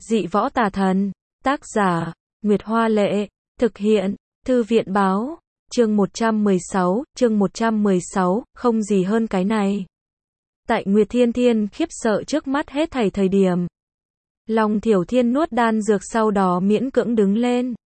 Dị võ tà thần. Tác giả, Nguyệt Hoa Lệ. Thực hiện, Thư viện Báo. Chương 116, không gì hơn cái này. Tại Nguyệt Thiên Thiên khiếp sợ trước mắt hết thảy thời điểm. Long Thiểu Thiên nuốt đan dược sau đó miễn cưỡng đứng lên.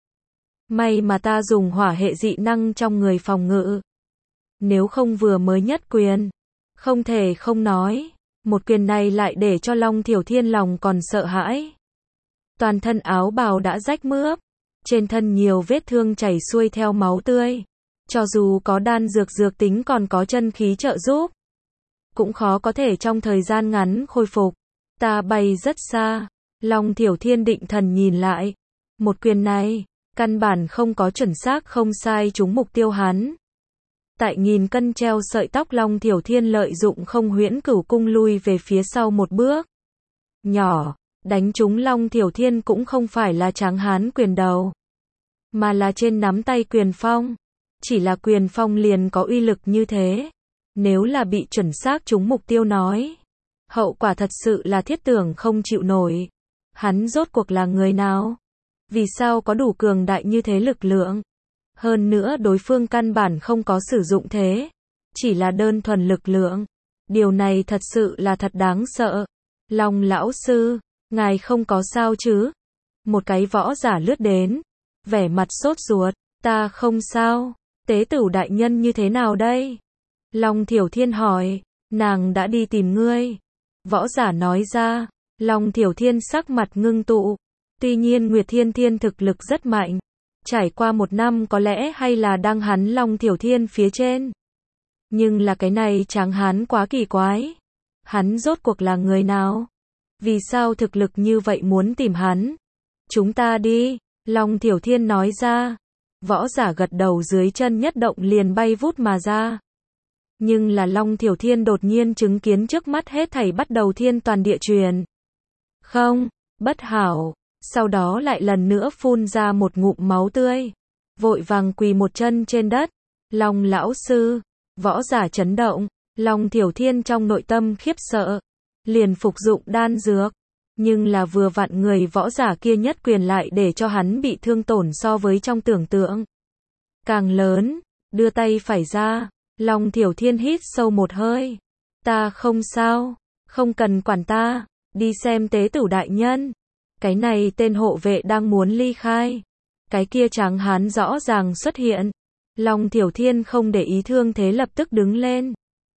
May mà ta dùng hỏa hệ dị năng trong người phòng ngự. Nếu không vừa mới nhất quyền. Không thể không nói. Một quyền này lại để cho Long Thiểu Thiên lòng còn sợ hãi. Toàn thân áo bào đã rách mướp. Trên thân nhiều vết thương chảy xuôi theo máu tươi. Cho dù có đan dược tính còn có chân khí trợ giúp. Cũng khó có thể trong thời gian ngắn khôi phục. Ta bay rất xa. Long Thiểu Thiên định thần nhìn lại. Một quyền này, căn bản không có chuẩn xác không sai trúng mục tiêu hắn. Tại nghìn cân treo sợi tóc Long Thiểu Thiên lợi dụng không huyễn cửu cung lui về phía sau một bước. Nhỏ, đánh trúng Long Thiểu Thiên cũng không phải là tráng hán quyền đầu. Mà là trên nắm tay quyền phong. Chỉ là quyền phong liền có uy lực như thế. Nếu là bị chuẩn xác trúng mục tiêu nói. Hậu quả thật sự là thiết tưởng không chịu nổi. Hắn rốt cuộc là người nào? Vì sao có đủ cường đại như thế lực lượng? Hơn nữa đối phương căn bản không có sử dụng thế. Chỉ là đơn thuần lực lượng. Điều này thật sự là thật đáng sợ. Long lão sư, ngài không có sao chứ? Một cái võ giả lướt đến. Vẻ mặt sốt ruột. Ta không sao. Tế tửu đại nhân như thế nào đây? Long Thiểu Thiên hỏi. Nàng đã đi tìm ngươi. Võ giả nói ra. Long Thiểu Thiên sắc mặt ngưng tụ. Tuy nhiên Nguyệt Thiên Thiên thực lực rất mạnh. Trải qua một năm có lẽ hay là đang hắn Long Thiểu Thiên phía trên. Nhưng là cái này tráng hán quá kỳ quái. Hắn rốt cuộc là người nào? Vì sao thực lực như vậy muốn tìm hắn? Chúng ta đi. Long Thiểu Thiên nói ra. Võ giả gật đầu dưới chân nhất động liền bay vút mà ra. Nhưng là Long Thiểu Thiên đột nhiên chứng kiến trước mắt hết thảy bắt đầu thiên toàn địa truyền. Không, bất hảo. Sau đó lại lần nữa phun ra một ngụm máu tươi. Vội vàng quỳ một chân trên đất. Long lão sư. Võ giả chấn động. Long Thiểu Thiên trong nội tâm khiếp sợ. Liền phục dụng đan dược. Nhưng là vừa vặn người võ giả kia nhất quyền lại để cho hắn bị thương tổn so với trong tưởng tượng. Càng lớn. Đưa tay phải ra. Long Thiểu Thiên hít sâu một hơi. Ta không sao. Không cần quản ta. Đi xem tế tửu đại nhân. Cái này tên hộ vệ đang muốn ly khai. Cái kia tráng hán rõ ràng xuất hiện. Long Thiểu Thiên không để ý thương thế lập tức đứng lên.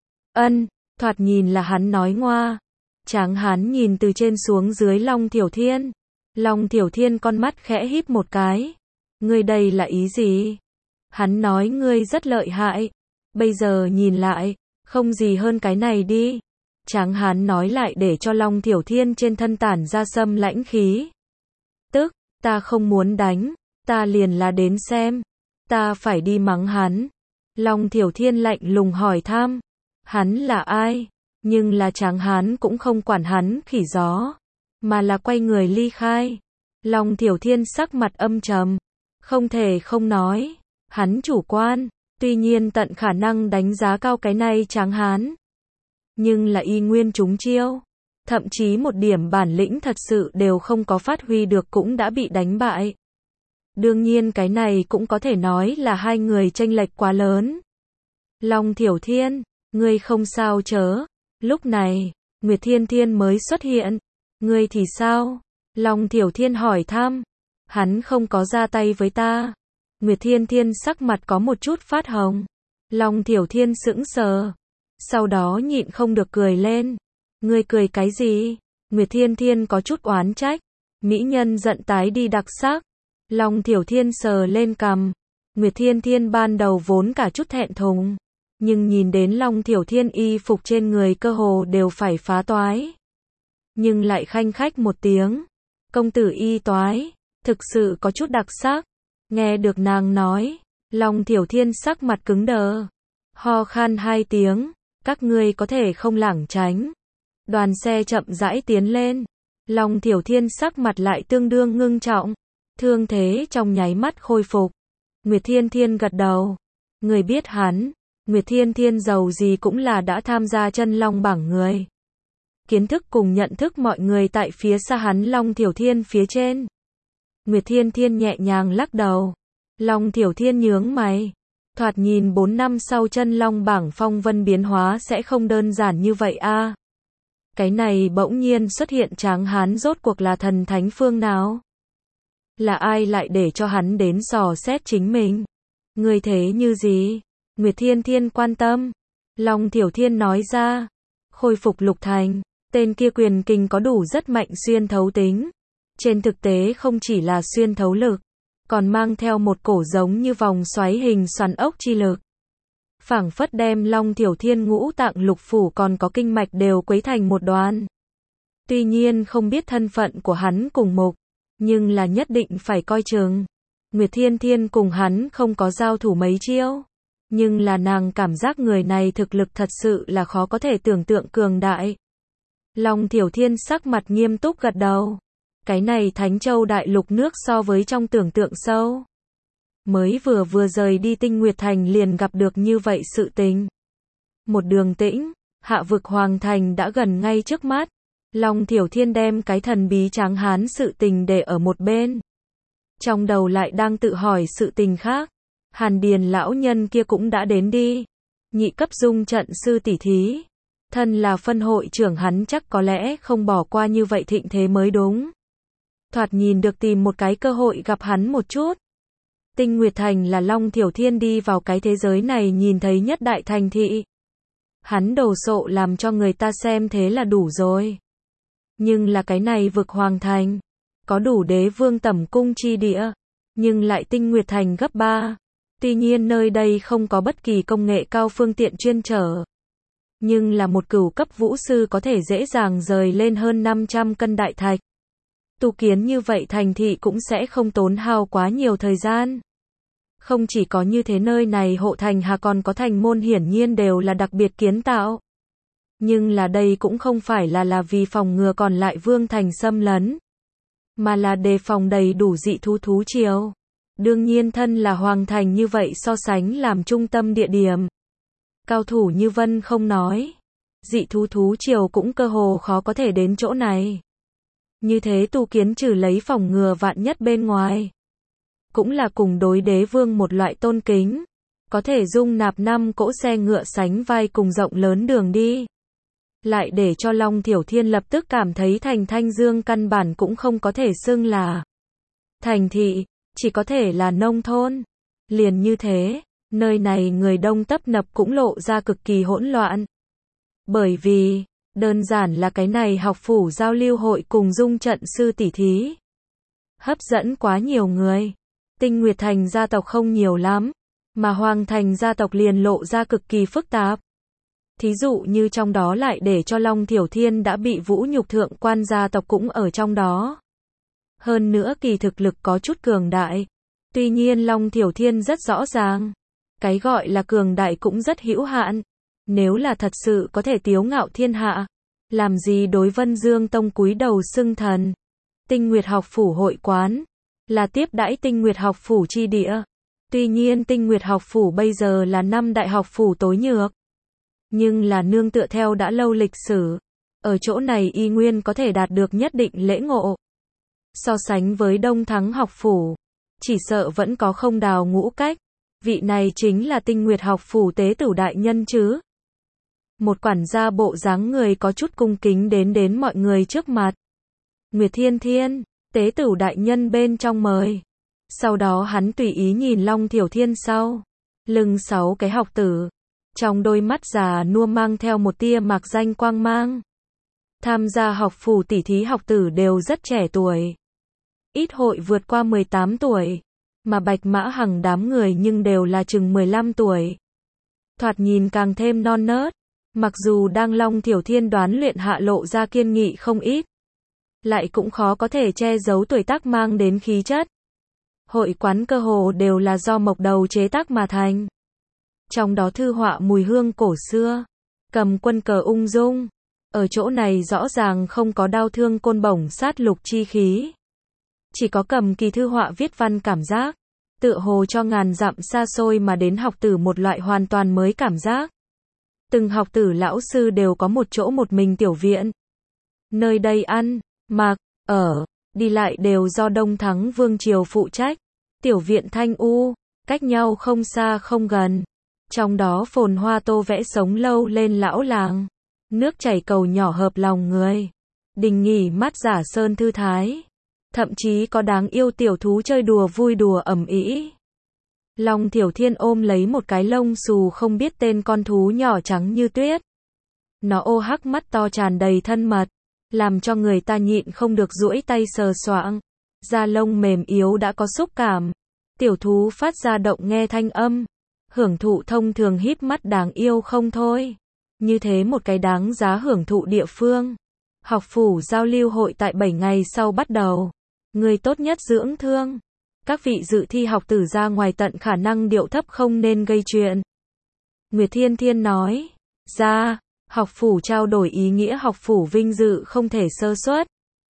Thoạt nhìn là hắn nói ngoa. Tráng hán nhìn từ trên xuống dưới Long Thiểu Thiên. Long Thiểu Thiên con mắt khẽ híp một cái. Ngươi đây là ý gì? Hắn nói ngươi rất lợi hại. Bây giờ nhìn lại, không gì hơn cái này đi. Tráng hán nói lại để cho Long Thiểu Thiên trên thân tản ra xâm lãnh khí. Tức, ta không muốn đánh, ta liền là đến xem. Ta phải đi mắng hắn. Long Thiểu Thiên lạnh lùng hỏi thăm. Hắn là ai? Nhưng là tráng hán cũng không quản hắn khỉ gió. Mà là quay người ly khai. Long Thiểu Thiên sắc mặt âm trầm. Không thể không nói. Hắn chủ quan. Tuy nhiên tận khả năng đánh giá cao cái này tráng hán. Nhưng là y nguyên trúng chiêu. Thậm chí một điểm bản lĩnh thật sự đều không có phát huy được cũng đã bị đánh bại. Đương nhiên cái này cũng có thể nói là hai người chênh lệch quá lớn. Long Thiểu Thiên, ngươi không sao chớ. Lúc này, Nguyệt Thiên Thiên mới xuất hiện. Ngươi thì sao? Long Thiểu Thiên hỏi thăm. Hắn không có ra tay với ta. Nguyệt Thiên Thiên sắc mặt có một chút phát hồng. Long Thiểu Thiên sững sờ. Sau đó nhịn không được cười lên. Ngươi cười cái gì? Nguyệt Thiên Thiên có chút oán trách. Mỹ nhân giận tái đi đặc sắc. Long Thiểu Thiên sờ lên cằm. Nguyệt Thiên Thiên ban đầu vốn cả chút thẹn thùng. Nhưng nhìn đến Long Thiểu Thiên y phục trên người cơ hồ đều phải phá toái. Nhưng lại khanh khách một tiếng. Công tử y toái. Thực sự có chút đặc sắc. Nghe được nàng nói. Long Thiểu Thiên sắc mặt cứng đờ. Ho khan hai tiếng. Các ngươi có thể không lảng tránh. Đoàn xe chậm rãi tiến lên. Long Thiểu Thiên sắc mặt lại tương đương ngưng trọng. Thương thế trong nháy mắt khôi phục. Nguyệt Thiên Thiên gật đầu. Người biết hắn. Nguyệt Thiên Thiên giàu gì cũng là đã tham gia chân long bảng người. kiến thức cùng nhận thức mọi người tại phía xa hắn Long Thiểu Thiên phía trên. Nguyệt Thiên Thiên nhẹ nhàng lắc đầu. Long Thiểu Thiên nhướng mày. Thoạt nhìn 4 năm sau chân long bảng phong vân biến hóa sẽ không đơn giản như vậy a. Cái này bỗng nhiên xuất hiện tráng hán rốt cuộc là thần thánh phương nào? Là ai lại để cho hắn đến dò xét chính mình? Người thế như gì? Nguyệt Thiên Thiên quan tâm. Long Thiểu Thiên nói ra. Khôi phục lục thành. Tên kia quyền kình có đủ rất mạnh xuyên thấu tính. Trên thực tế không chỉ là xuyên thấu lực, còn mang theo một cổ giống như vòng xoáy hình xoắn ốc chi lực. Phảng phất đem Long Thiểu Thiên ngũ tạng lục phủ còn có kinh mạch đều quấy thành một đoàn. Tuy nhiên không biết thân phận của hắn cùng mục, nhưng là nhất định phải coi chừng. Nguyệt Thiên Thiên cùng hắn không có giao thủ mấy chiêu, nhưng là nàng cảm giác người này thực lực thật sự là khó có thể tưởng tượng cường đại. Long Thiểu Thiên sắc mặt nghiêm túc gật đầu. Cái này Thánh Châu đại lục nước so với trong tưởng tượng sâu. Mới vừa rời đi Tinh Nguyệt Thành liền gặp được như vậy sự tình. Một đường tĩnh, hạ vực Hoàng Thành đã gần ngay trước mắt. Long Thiểu Thiên đem cái thần bí tráng hán sự tình để ở một bên. Trong đầu lại đang tự hỏi sự tình khác. Hàn Điền lão nhân kia cũng đã đến đi. Nhị cấp dung trận sư tỷ thí. Thân là phân hội trưởng hắn chắc có lẽ không bỏ qua như vậy thịnh thế mới đúng. Thoạt nhìn được tìm một cái cơ hội gặp hắn một chút. Tinh Nguyệt Thành là Long Thiểu Thiên đi vào cái thế giới này nhìn thấy nhất đại thành thị. Hắn đồ sộ làm cho người ta xem thế là đủ rồi. Nhưng là cái này vực Hoàng Thành, có đủ đế vương tẩm cung chi địa, nhưng lại Tinh Nguyệt Thành gấp 3. Tuy nhiên nơi đây không có bất kỳ công nghệ cao phương tiện chuyên chở. Nhưng là một cửu cấp vũ sư có thể dễ dàng rời lên hơn 500 cân đại thạch. Tu kiến như vậy thành thị cũng sẽ không tốn hao quá nhiều thời gian. Không chỉ có như thế nơi này hộ thành hà còn có thành môn hiển nhiên đều là đặc biệt kiến tạo. Nhưng là đây cũng không phải là vì phòng ngừa còn lại vương thành xâm lấn. Mà là đề phòng đầy đủ dị thú triều. Đương nhiên thân là hoàng thành như vậy so sánh làm trung tâm địa điểm. Cao thủ như Vân không nói. Dị thú triều cũng cơ hồ khó có thể đến chỗ này. Như thế tu kiến trừ lấy phòng ngừa vạn nhất bên ngoài. Cũng là cùng đối đế vương một loại tôn kính. Có thể dung nạp 5 cỗ xe ngựa sánh vai cùng rộng lớn đường đi. Lại để cho Long Thiểu Thiên lập tức cảm thấy thành Thanh Dương căn bản cũng không có thể xưng là thành thị, chỉ có thể là nông thôn. Liền như thế, nơi này người đông tấp nập cũng lộ ra cực kỳ hỗn loạn. Bởi vì, đơn giản là cái này học phủ giao lưu hội cùng dung trận sư tỷ thí. Hấp dẫn quá nhiều người. Tinh Nguyệt Thành gia tộc không nhiều lắm, mà Hoàng Thành gia tộc liền lộ ra cực kỳ phức tạp. Thí dụ như trong đó lại để cho Long Thiểu Thiên đã bị vũ nhục thượng quan gia tộc cũng ở trong đó. Hơn nữa kỳ thực lực có chút cường đại. Tuy nhiên Long Thiểu Thiên rất rõ ràng. Cái gọi là cường đại cũng rất hữu hạn. Nếu là thật sự có thể tiếu ngạo thiên hạ, làm gì đối Vân Dương Tông cúi đầu xưng thần. Tinh Nguyệt học phủ hội quán, là tiếp đãi Tinh Nguyệt học phủ chi địa. Tuy nhiên Tinh Nguyệt học phủ bây giờ là 5 đại học phủ tối nhược. Nhưng là nương tựa theo đã lâu lịch sử. Ở chỗ này y nguyên có thể đạt được nhất định lễ ngộ. So sánh với Đông Thắng học phủ, chỉ sợ vẫn có không đào ngũ cách. Vị này chính là Tinh Nguyệt học phủ tế tử đại nhân chứ. Một quản gia bộ dáng người có chút cung kính đến mọi người trước mặt. Nguyệt Thiên Thiên, tế tử đại nhân bên trong mời. Sau đó hắn tùy ý nhìn Long Thiểu Thiên sau. Lưng 6 cái học tử. Trong đôi mắt già nua mang theo một tia mạc danh quang mang. Tham gia học phủ tỷ thí học tử đều rất trẻ tuổi. Ít hội vượt qua 18 tuổi. Mà Bạch Mã Hằng đám người nhưng đều là chừng 15 tuổi. Thoạt nhìn càng thêm non nớt. Mặc dù đang Long Thiểu Thiên đoán luyện hạ lộ ra kiên nghị không ít. Lại cũng khó có thể che giấu tuổi tác mang đến khí chất. Hội quán cơ hồ đều là do mộc đầu chế tác mà thành. Trong đó thư họa mùi hương cổ xưa. Cầm quân cờ ung dung. Ở chỗ này rõ ràng không có đao thương côn bổng sát lục chi khí. Chỉ có cầm kỳ thư họa viết văn cảm giác. Tựa hồ cho ngàn dặm xa xôi mà đến học tử một loại hoàn toàn mới cảm giác. Từng học tử lão sư đều có một chỗ một mình tiểu viện. Nơi đây ăn, mặc, ở, đi lại đều do Đông Thắng Vương Triều phụ trách. Tiểu viện Thanh U, cách nhau không xa không gần. Trong đó phồn hoa tô vẽ sống lâu lên lão làng. Nước chảy cầu nhỏ hợp lòng người. Đình nghỉ mát giả sơn thư thái. Thậm chí có đáng yêu tiểu thú chơi đùa vui đùa ầm ĩ. Long Thiểu Thiên ôm lấy một cái lông xù không biết tên con thú nhỏ trắng như tuyết. Nó ô hắc mắt to tràn đầy thân mật, làm cho người ta nhịn không được duỗi tay sờ soạng. Da lông mềm yếu đã có xúc cảm. Tiểu thú phát ra động nghe thanh âm. Hưởng thụ thông thường híp mắt đáng yêu không thôi. Như thế một cái đáng giá hưởng thụ địa phương. Học phủ giao lưu hội tại 7 ngày sau bắt đầu. Người tốt nhất dưỡng thương. Các vị dự thi học tử ra ngoài tận khả năng điệu thấp không nên gây chuyện. Nguyệt Thiên Thiên nói. Ra, học phủ trao đổi ý nghĩa học phủ vinh dự không thể sơ suất.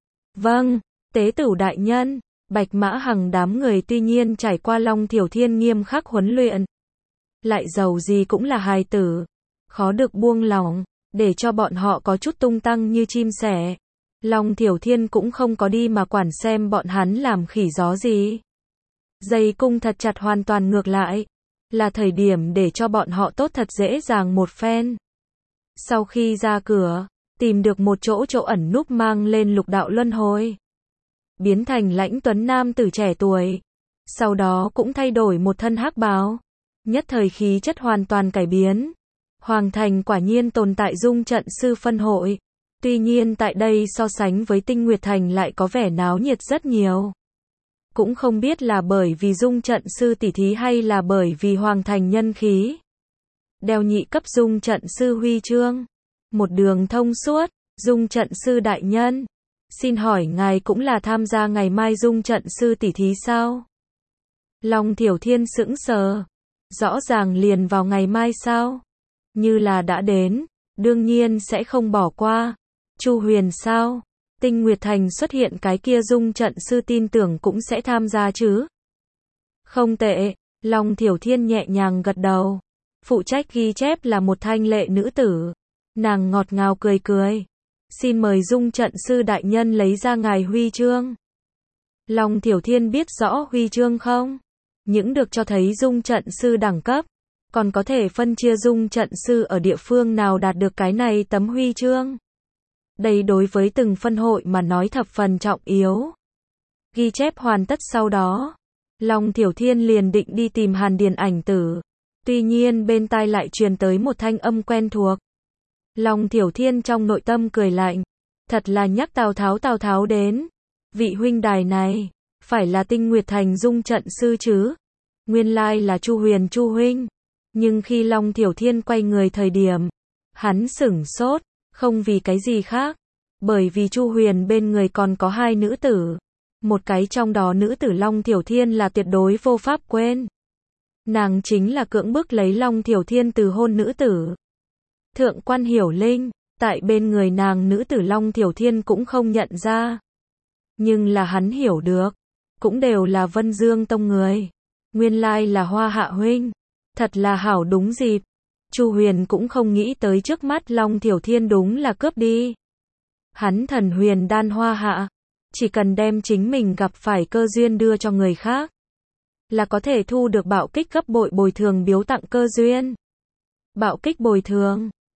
Vâng, tế tửu đại nhân. Bạch Mã Hằng đám người tuy nhiên trải qua Long Thiểu Thiên nghiêm khắc huấn luyện. Lại giàu gì cũng là hài tử. Khó được buông lỏng, để cho bọn họ có chút tung tăng như chim sẻ. Long Thiểu Thiên cũng không có đi mà quản xem bọn hắn làm khỉ gió gì. Dây cung thật chặt hoàn toàn ngược lại. Là thời điểm để cho bọn họ tốt thật dễ dàng một phen. Sau khi ra cửa, tìm được một chỗ ẩn núp mang lên lục đạo luân hồi. Biến thành lãnh tuấn nam tử trẻ tuổi. Sau đó cũng thay đổi một thân hắc bào. Nhất thời khí chất hoàn toàn cải biến. Hoàng thành quả nhiên tồn tại dung trận sư phân hội. Tuy nhiên tại đây so sánh với Tinh Nguyệt Thành lại có vẻ náo nhiệt rất nhiều. Cũng không biết là bởi vì dung trận sư tỷ thí hay là bởi vì hoàng thành nhân khí. Đeo nhị cấp dung trận sư huy chương. Một đường thông suốt, dung trận sư đại nhân. Xin hỏi ngài cũng là tham gia ngày mai dung trận sư tỷ thí sao? Long Thiểu Thiên sững sờ. Rõ ràng liền vào ngày mai sao? Như là đã đến, đương nhiên sẽ không bỏ qua. Chu Huyền sao? Tinh Nguyệt Thành xuất hiện cái kia dung trận sư tin tưởng cũng sẽ tham gia chứ? Không tệ, Long Thiểu Thiên nhẹ nhàng gật đầu. Phụ trách ghi chép là một thanh lệ nữ tử. Nàng ngọt ngào cười cười. Xin mời dung trận sư đại nhân lấy ra ngài huy chương. Long Thiểu Thiên biết rõ huy chương không? Những được cho thấy dung trận sư đẳng cấp. Còn có thể phân chia dung trận sư ở địa phương nào đạt được cái này tấm huy chương. Đây đối với từng phân hội mà nói thập phần trọng yếu. Ghi chép hoàn tất sau đó. Long Thiểu Thiên liền định đi tìm Hàn Điền Ảnh Tử. Tuy nhiên bên tai lại truyền tới một thanh âm quen thuộc. Long Thiểu Thiên trong nội tâm cười lạnh. Thật là nhắc Tào Tháo đến. Vị huynh đài này, phải là Tinh Nguyệt Thành dung trận sư chứ? Nguyên lai là Chu Huyền Chu huynh. Nhưng khi Long Thiểu Thiên quay người thời điểm, hắn sửng sốt, không vì cái gì khác. Bởi vì Chu Huyền bên người còn có hai nữ tử. Một cái trong đó nữ tử Long Thiểu Thiên là tuyệt đối vô pháp quên. Nàng chính là cưỡng bức lấy Long Thiểu Thiên từ hôn nữ tử. Thượng quan Hiểu Linh, tại bên người nàng nữ tử Long Thiểu Thiên cũng không nhận ra. Nhưng là hắn hiểu được, cũng đều là Vân Dương Tông người. Nguyên lai là Hoa Hạ huynh. Thật là hảo đúng dịp. Chu Huyền cũng không nghĩ tới trước mắt Long Thiểu Thiên đúng là cướp đi. Hắn thần huyền đan Hoa Hạ. Chỉ cần đem chính mình gặp phải cơ duyên đưa cho người khác. Là có thể thu được bạo kích gấp bội bồi thường biếu tặng cơ duyên. Bạo kích bồi thường.